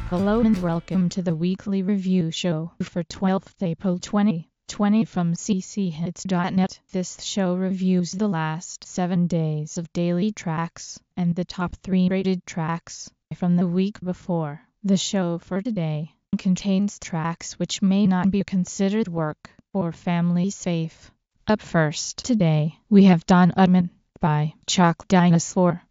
Hello and welcome to the weekly review show for 12th April 2020 from cchits.net. This show reviews the last 7 days of daily tracks and the top 3 rated tracks from the week before. The show for today contains tracks which may not be considered work or family safe. Up first today, we have Don Udman by Chalk Dinosaur.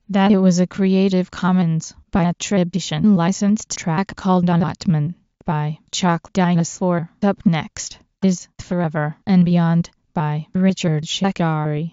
That it was a Creative Commons by attribution licensed track called Unatman by Chalk Dinosaur. Up next is Forever and Beyond by Richard Shekari.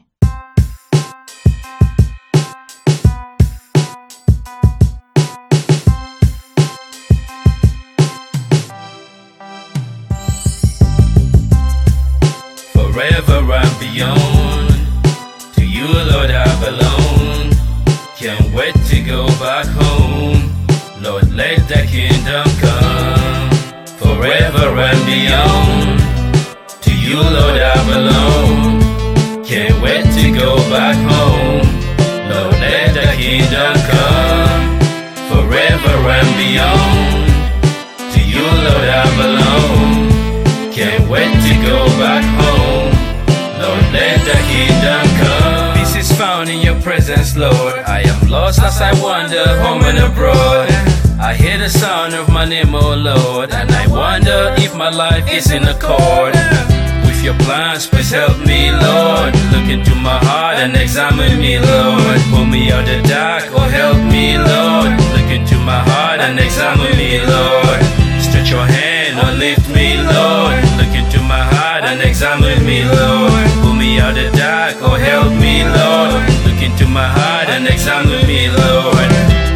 Forever and beyond, to you, Lord, I belong. Can't wait to go back home. Lord, let the kingdom come. Forever and beyond, to you, Lord, I belong. Can't wait to go back home. Lord, let the kingdom come. Forever and beyond, to you, Lord, I belong. Can't wait to go back home. Lord, let the kingdom come. Peace is found in your presence, Lord. I am lost as I wander home and abroad. I hear the sound of my name, oh Lord, and I wonder if my life is in accord with your plans. Please help me, Lord. Look into my heart and examine me, Lord. Pull me out the dark, oh help me, Lord. Look into my heart and examine me, Lord. Stretch your hand, oh lift me, Lord. Look into my heart and examine me, Lord. Pull me out the dark, oh help me, Lord. Look into my heart and examine me, Lord.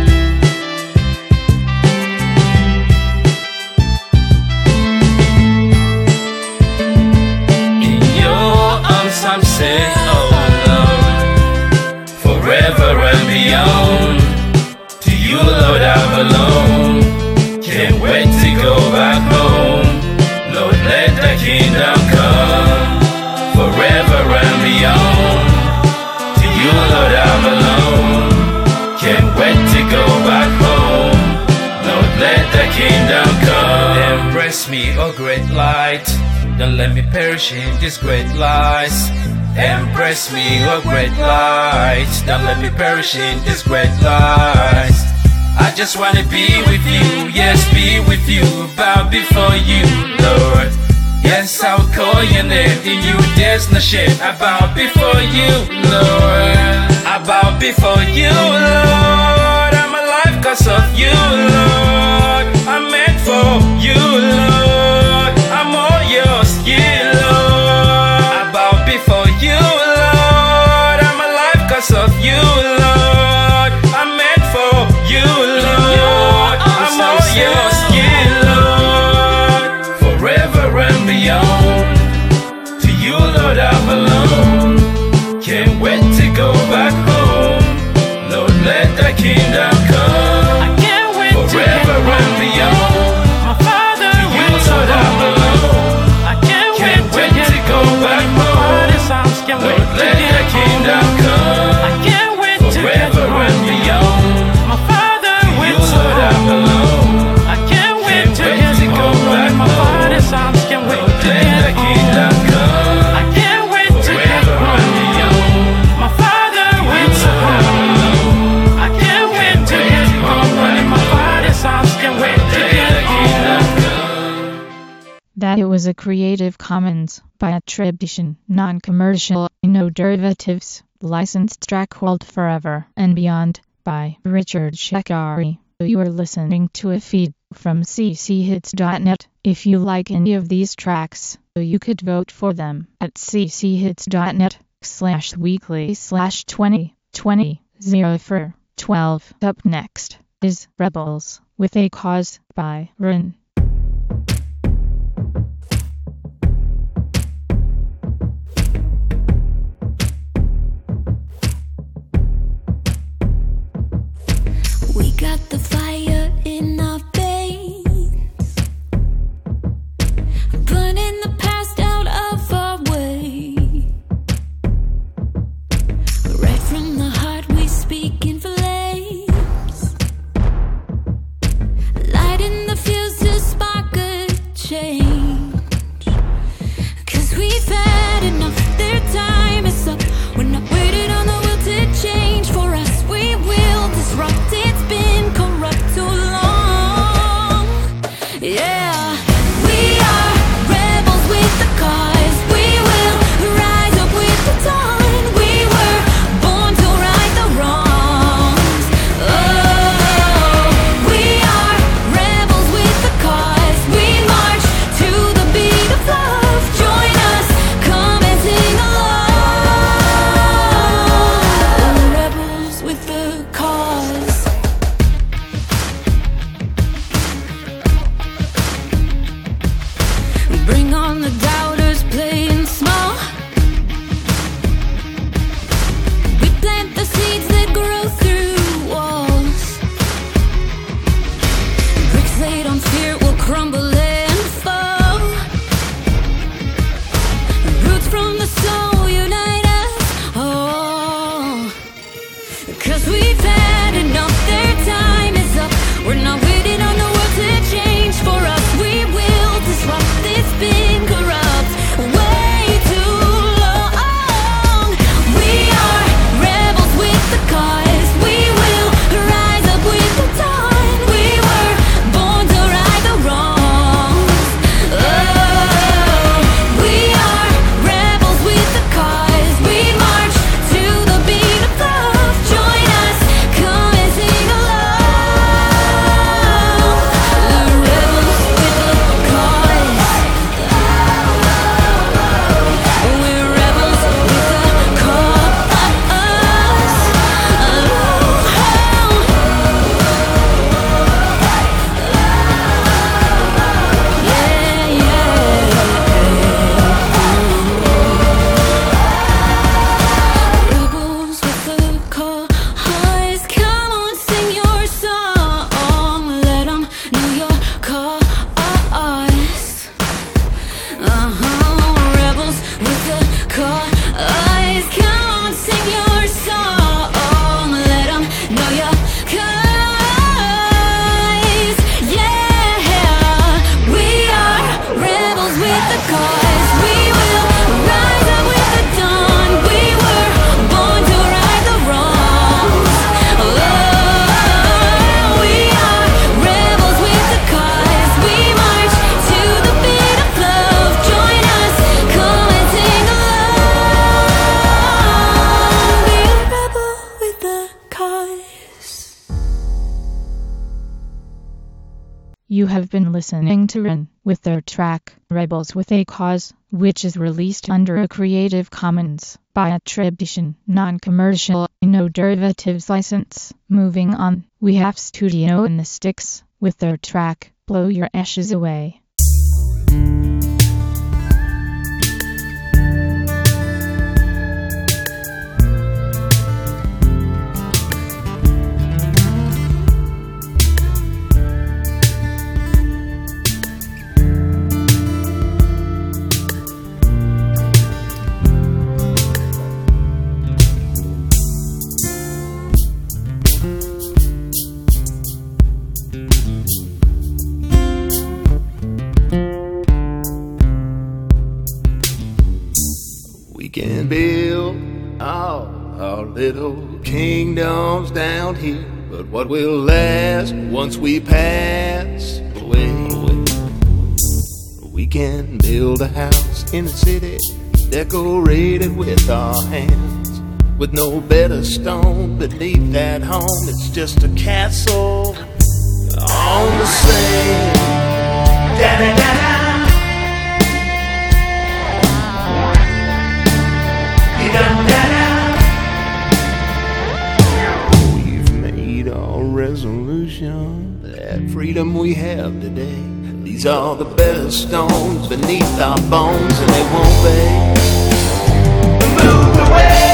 In your arms I'm safe, oh Lord. Forever and beyond, to you, Lord, I belong. Can't wait to go back home. Lord, let the kingdom come. Forever and beyond, to you, Lord, I belong. Can't wait to go back home. Lord, let the kingdom come. Embrace me, oh great light. Don't let me perish in these great lies. Embrace me, oh great light. Don't let me perish in these great lies. I just wanna be with you, yes, be with you, bow before you, Lord. Yes, I'll call your name, in you there's no shame. I bow before you, Lord. I bow before you, Lord. I'm alive cause of you, Lord. I'm meant for you, Lord. I'm all yours, yeah, Lord. I bow before you, Lord. I'm alive cause of you, Lord. I'm meant for you, Lord. I'm all yours, yeah, Lord. Forever and beyond, to you, Lord, I belong. Can't wait to go back home. Lord, let the kingdom come. I can't wait Forever and beyond, my Father to you, Lord, I belong. I can't Wait to go back home. Can't Lord, let the kingdom come. I can't wait to get Forever and home. beyond, My Father to you, Lord, I belong. I can't wait to wait get to go home. back My home. Father's arms can't wait Lord, to let get the kingdom home. come. I can't wait to get Forever and home. beyond, My Father waits Lord, I home. belong. I can't wait to wait get to go home. back My Father's arms can't wait to Let get the kingdom home. come. That it was a Creative Commons by attribution, non-commercial, no derivatives, licensed track called Forever and Beyond by Richard Shekari. You are listening to a feed from cchits.net. If you like any of these tracks, you could vote for them at cchits.net/weekly/2020 Up next is Rebels with A Cause by Rin. We got the fire in our veins, burning the past out of our way. Right from the heart we speak in flames, lighting the fuse to spark a change. 'Cause we've had enough, their time is up. We're not waiting on the will to change. For us we will disrupt, it's been corrupt too long. 'cause we've had enough. Their time is up. We're not waiting on the world to change for us. We will disrupt this been corrupt way too long. We are rebels with the cause. We will rise up with the dawn. We were born to right the wrongs. Oh, we are rebels with the cause. We march to the beat of love. Join us, come and sing along. We're rebels with the cause. We're rebels with the cause. Yeah, rebels with the cause. Come on, sing your song. Let 'em know your cause. Rebels with the cause. Come on, sing your song. Let 'em know your cause. Yeah, we are rebels with the cause. We will rise up with the dawn. We were born to right the wrongs. Oh, we are rebels with the cause. We march to the beat of love. Join us, come and sing along. Be a rebel with the cause. You have been listening to Ren with their track Rebels with a Cause, which is released under a Creative Commons by attribution, non-commercial, no derivatives license. Moving on, we have Studio in the Sticks with their track Blow Your Ashes Away. We can build all our little kingdoms down here, but what will last once we pass away? We can build a house in the city, decorated with our hands, with no better stone beneath that home. It's just a castle on the sand. Da-da-da-da. We've made our resolution, that freedom we have today. These are the better stones beneath our bones, and they won't be moved away.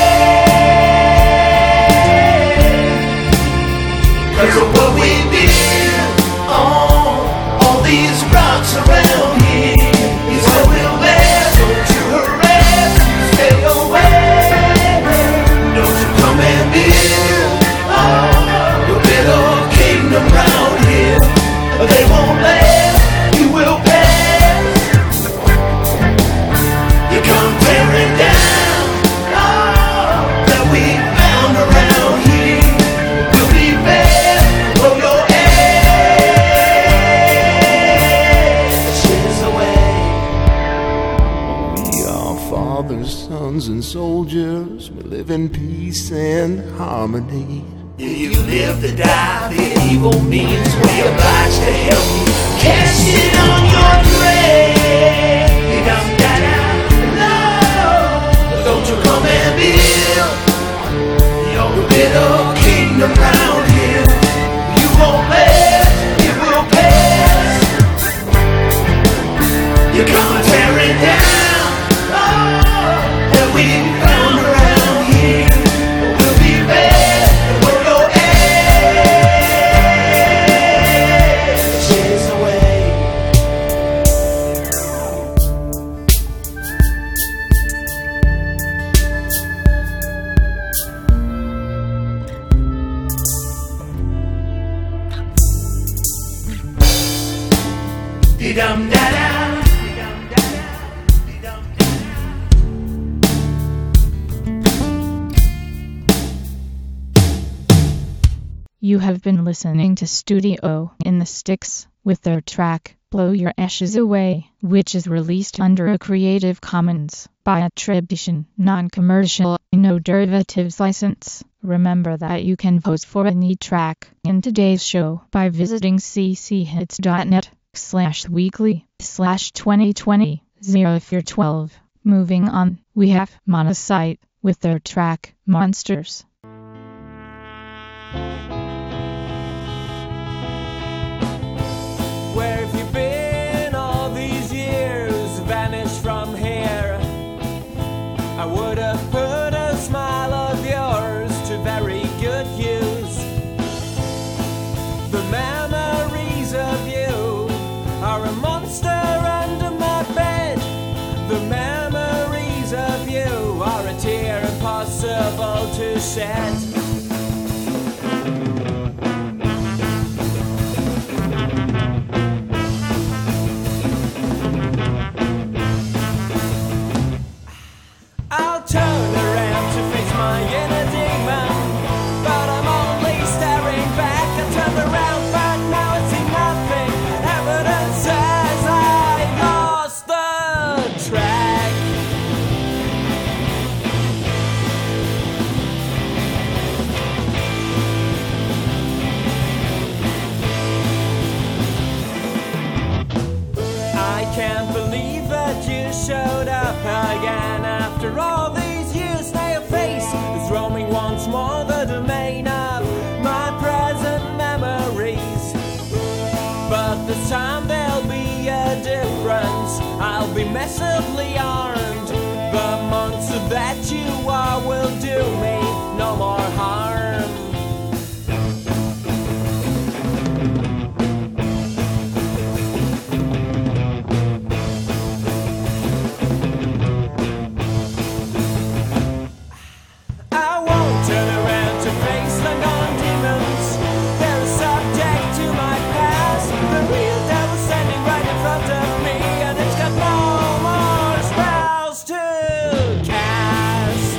'Cause of what we build on all these rocks around here is what will last. Don't you harass, you stay away. Don't you come and build your little kingdom round here. They won't last, you will pass. You come tearing down all that we found around here. We'll be back for your ashes away. We are fathers, sons, and soldiers. We live in peace and harmony. If you live to die, the evil means we oblige to help you. Cast it on your grave. You don't die, no. Don't you come and build your little kingdom round here. You won't last, it will pass. You come tearing down all that we found around here. We'll be back for your ashes away. dum da da. You have been listening to Studio in the Sticks with their track Blow Your Ashes Away, which is released under a Creative Commons by attribution, non-commercial, no derivatives license. Remember that you can vote for any track in today's show by visiting cchits.net/weekly/2020-0412. Moving on, we have Monocyte with their track Monsters. Where have you been all these years? Vanished from here. I would have put a smile of yours to very good use. The memories of you are a monster under my bed. The memories of you are a tear impossible to shed. I'll turn around to face my inner demon, but I'm only staring back. I turned around, but now I see nothing. Evidence says I lost the track. I can't believe that you showed up again after all these years. Now your face is roaming once more the domain of my present memories. But this time there'll be a difference. I'll be massively armed. The monster that you are will do me no more harm. I won't turn around to face the non-demons. They're a subject to my past. The real devil's standing right in front of me, and it's got no more spells to cast.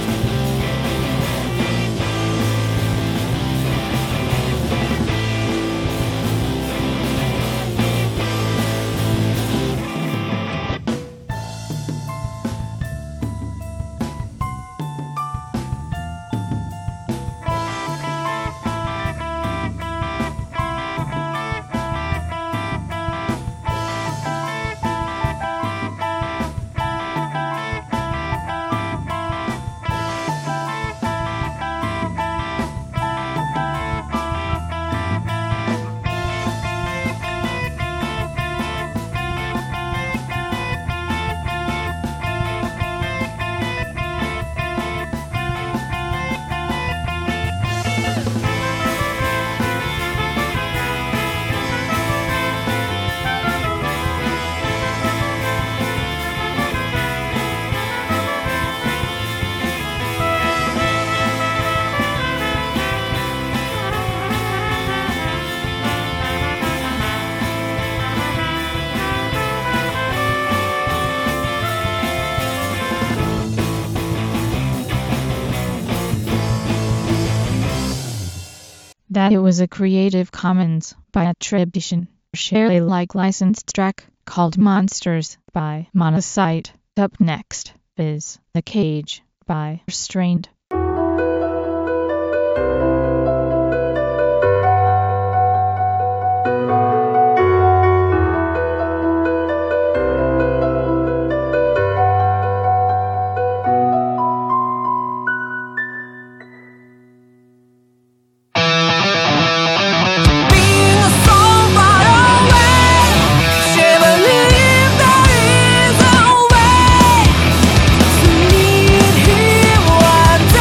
That it was a Creative Commons by attribution, share Alike licensed track called Monsters by Monocyte. Up next is The Cage by Restrained. Being a soul far away, she believed there is a way to meet him one day.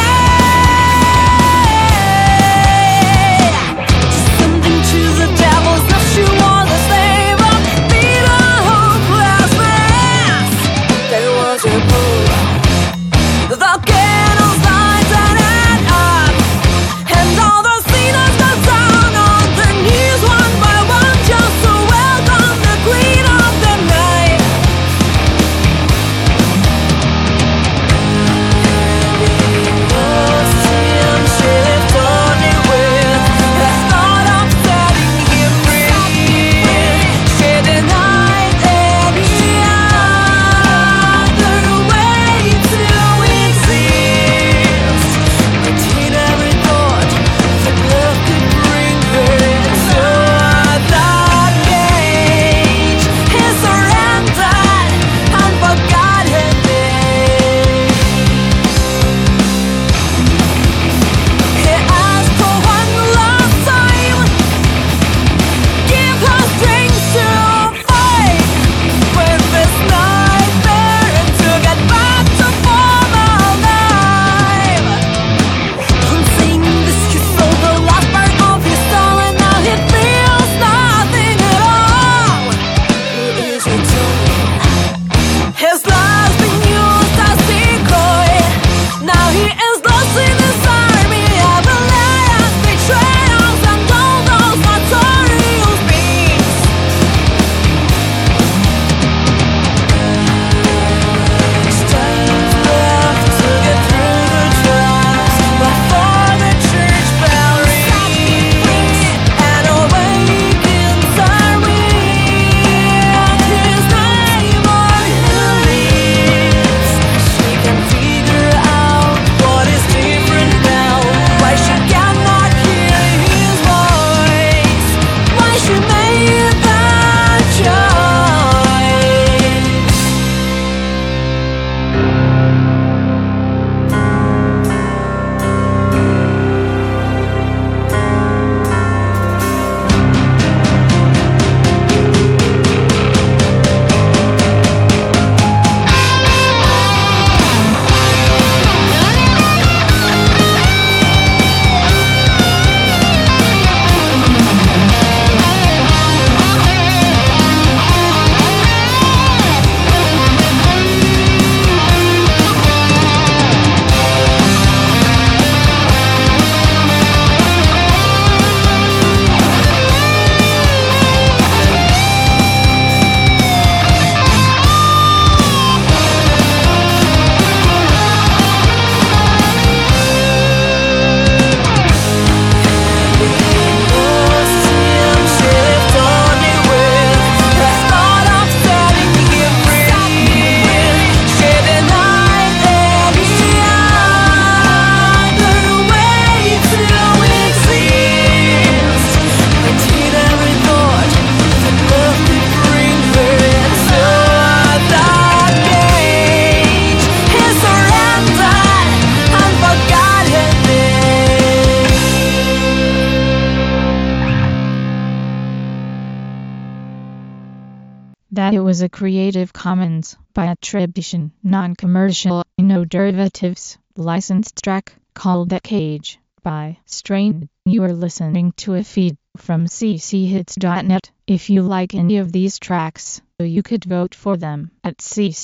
That it was a Creative Commons by attribution, non-commercial, no derivatives, licensed track called The Cage by Strain. You are listening to a feed from cchits.net. If you like any of these tracks, you could vote for them at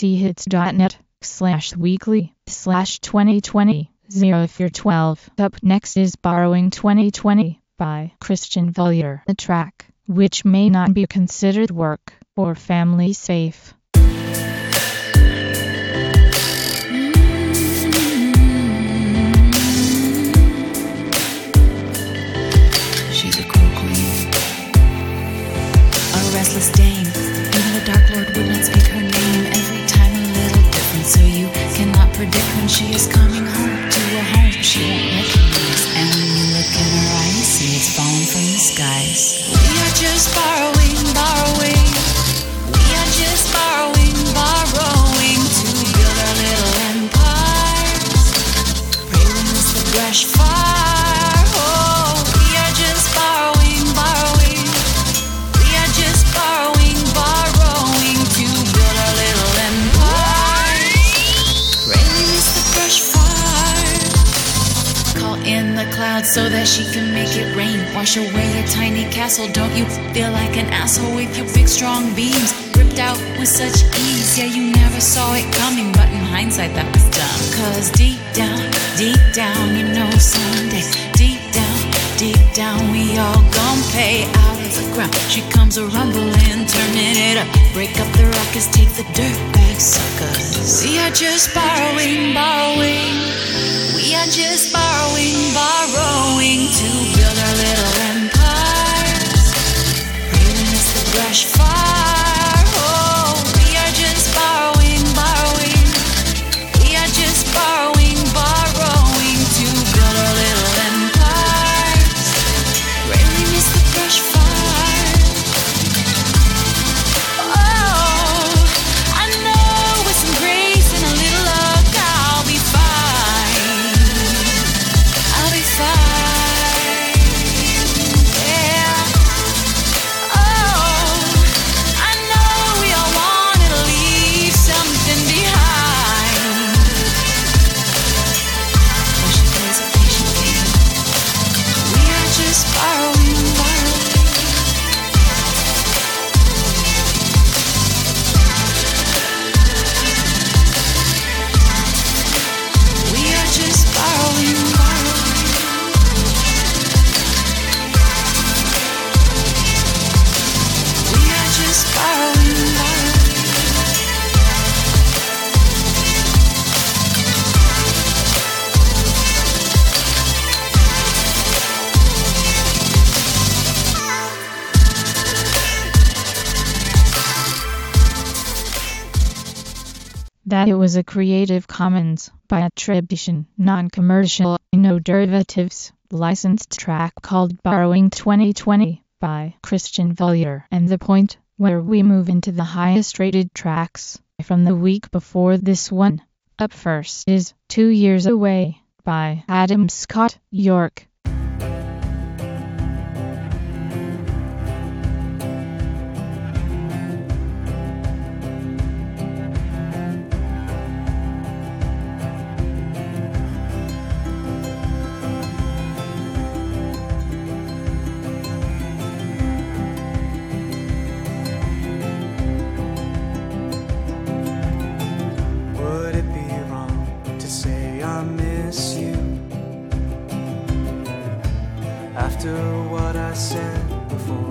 cchits.net/weekly/2020-0412. Up next is Borrowing 2020 by Christian Valier, a track which may not be considered work or family safe. She's a cruel queen, a restless dame. Even the Dark Lord would not speak her name. Every time a little different, so you cannot predict when she is coming home to a home she won't recognize. And when you look in her eyes, see it's falling from the skies. We are just borrowing, borrowing. We are just borrowing, borrowing to build our little empires. Pray we miss the brush fire. Oh, we are just borrowing, borrowing. We are just borrowing, borrowing to build our little empires. Pray we miss the brush fire. Call in the clouds so that she can make it rain. Wash away a tiny castle. Don't you feel like an asshole with your big strong beams ripped out with such ease? Yeah, you never saw it coming, but in hindsight that was dumb. Cause deep down, you know someday, deep down, we all gon' pay. Out of the ground she comes a rumbling, turning it up, break up the ruckus, take the dirt back, suckers. We are just borrowing, borrowing. We are just borrowing, borrowing to build our little empires. Pray we miss the brush fire. Oh, we are just borrowing, borrowing. We are just borrowing, borrowing to build our little empires. Pray we miss the brush fire. Oh, I know with some grace and a little luck I'll be fine. I'll be fine. Yeah. Oh, I know we all wanted to leave something behind. But she plays a patient game. We are just borrowing, borrowing. We are just borrowing, borrowing. We are just borrowing, borrowing. That it was a Creative Commons by attribution, non-commercial, no derivatives, licensed track called Borrowing 2020 by Christian Valier. And the point where we move into the highest rated tracks from the week before this one. Up first is 2 Years Away by Adam Scott York. Would it be wrong to say I miss you after what I said before?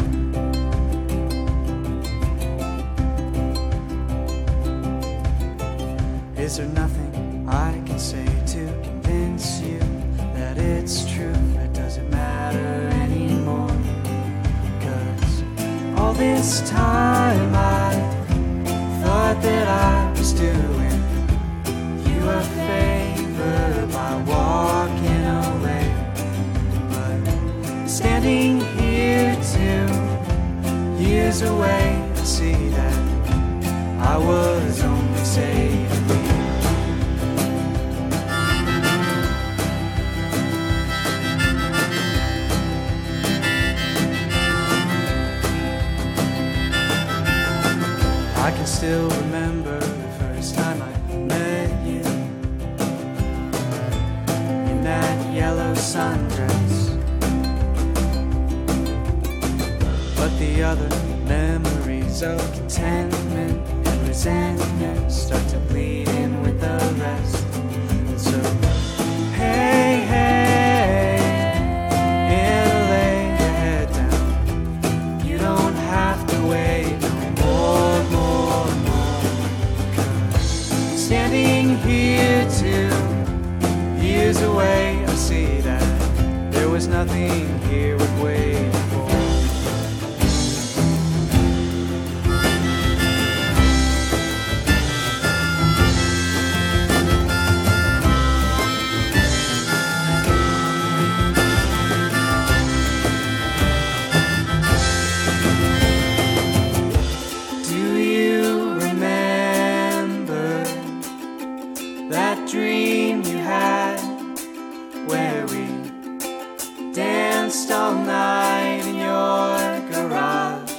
Is there nothing I can say to convince you that it's true? It doesn't matter anymore. 'Cause all this time I thought that I was doing you a favor by walking away. But standing here 2 years away, I see that I was only saving you. I still remember the first time I met you in that yellow sundress. But the other memories of contentment and resentment start to bleed in with the rest. And so, hey, hey, and lay your head down. You don't have to wait no more. 'Cause standing here 2 years away, I see that there was nothing here worth waiting for. Dream you had where we danced all night in your garage.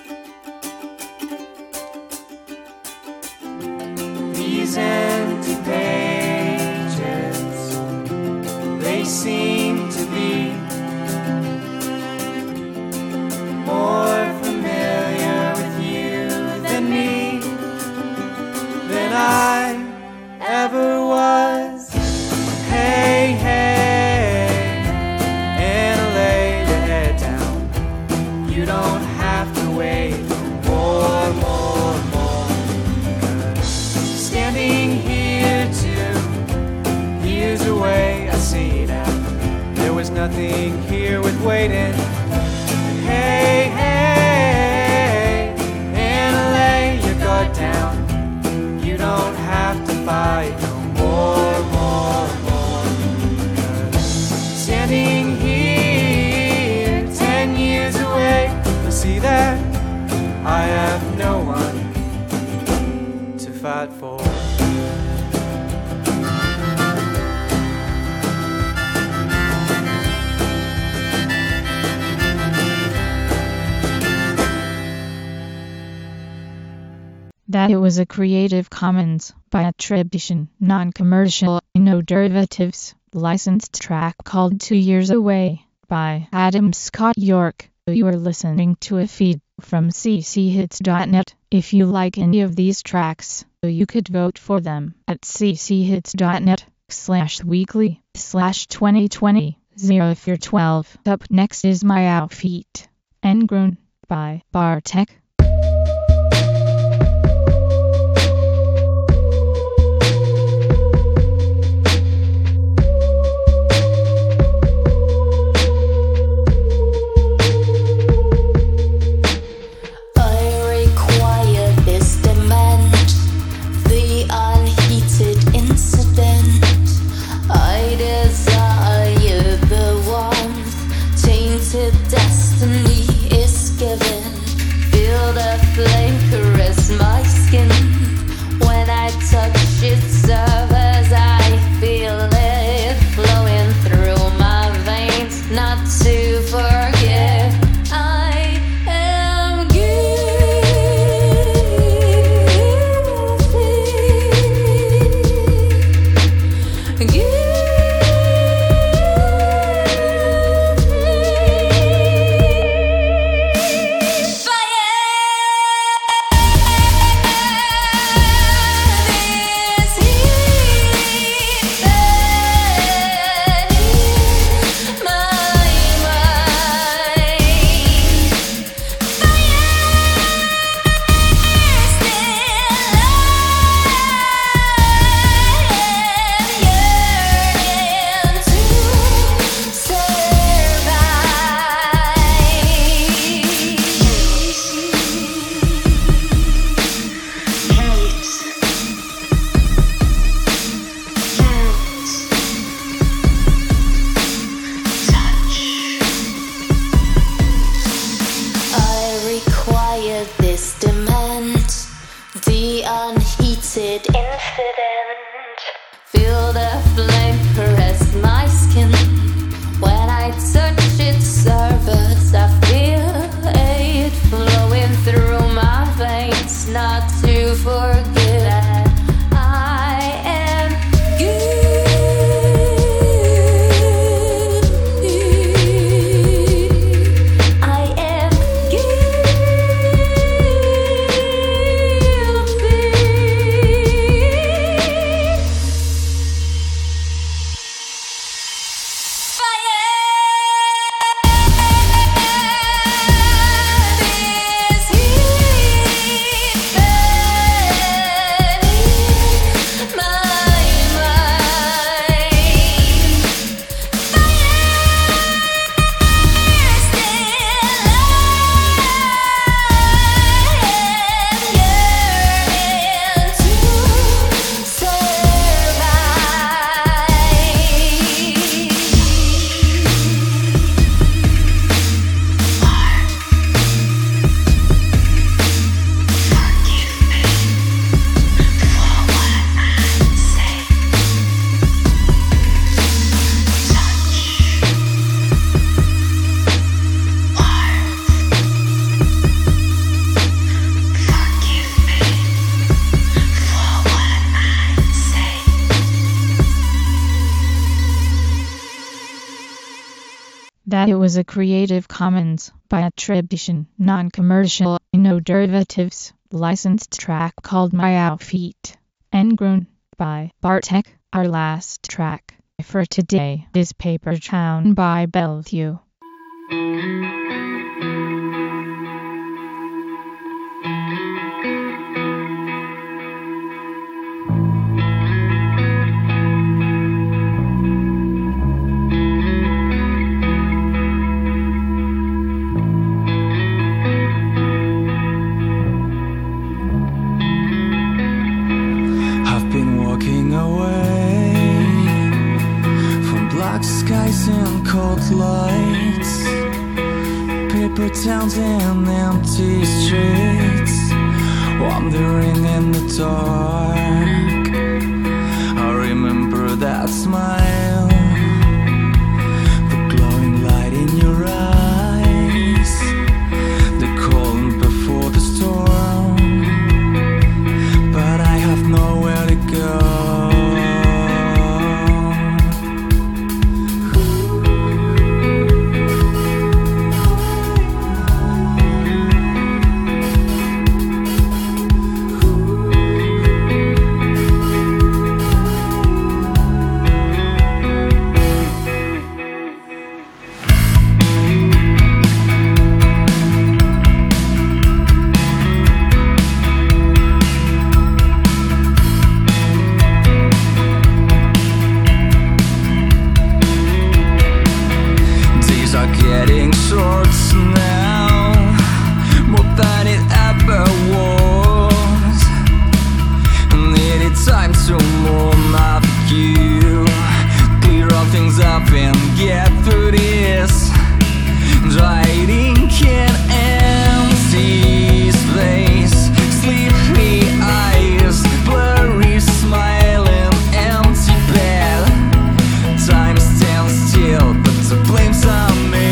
These empty pages, they seem to be more familiar with you than me, than I ever was. Hey, hey, and lay your head down. You don't have to wait more. 'Cause standing here 2 years away, I see that there was nothing here worth waiting. Hey, hey, and lay your guard down. You don't have to fight no more. 'Cause standing here 10 years away, I see that I have no one to fight for. That it was a Creative Commons by attribution, non-commercial, no derivatives, licensed track called 2 Years Away by Adam Scott York. You are listening to a feed from cchits.net. If you like any of these tracks, you could vote for them at cchits.net/weekly/2020 if you're 12. Up next is My Outfit, Engrown by Bartek. Destiny is given. Feel the flame caress my skin. When I touch it, surface, I feel it flowing through my veins. Not to forget, I am guilty. My that it was a Creative Commons by attribution, non-commercial, no derivatives, licensed track called My Outfit, and Grown by Bartek. Our last track for today is Paper Town by Bellevue. Skies and cold lights, paper towns and empty streets, wandering in the dark. I remember that smile, the glowing light in your eyes, the calm before the storm, but I have nowhere to go. Getting short now, more than it ever was. Needed time to mourn after you, clear all things up and get through this. Dry ink and empty space, sleepy eyes, blurry smile and empty bed. Time stands still, but the blame's on me.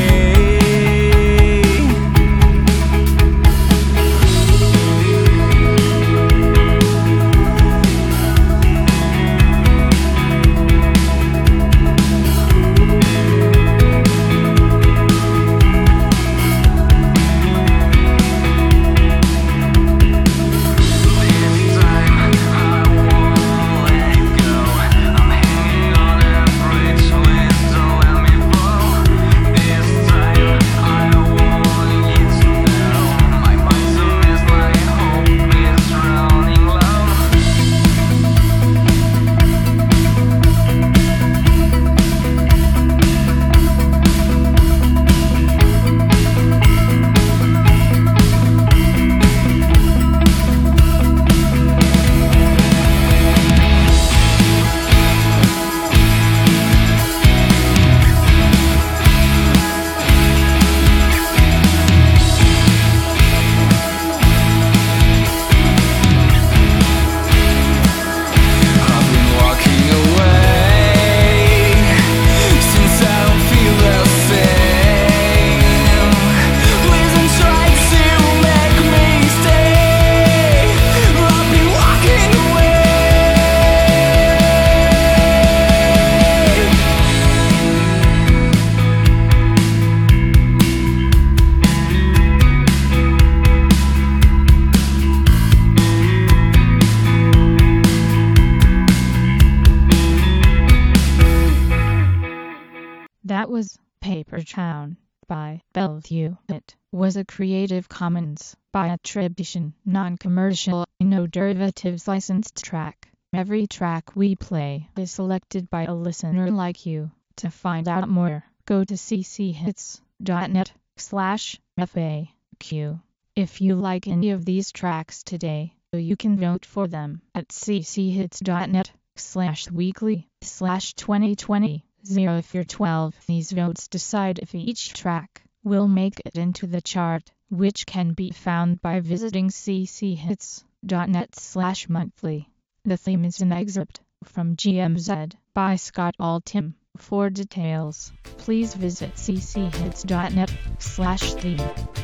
That was Paper Town by Bellevue. It was a Creative Commons by attribution, non-commercial, no derivatives licensed track. Every track we play is selected by a listener like you. To find out more, go to cchits.net/FAQ. If you like any of these tracks today, you can vote for them at cchits.net/weekly/2020. 0 if you're 12. These votes decide if each track will make it into the chart, which can be found by visiting cchits.net/monthly. The theme is an excerpt from GMZ by Scott Altham. For details, please visit cchits.net/theme.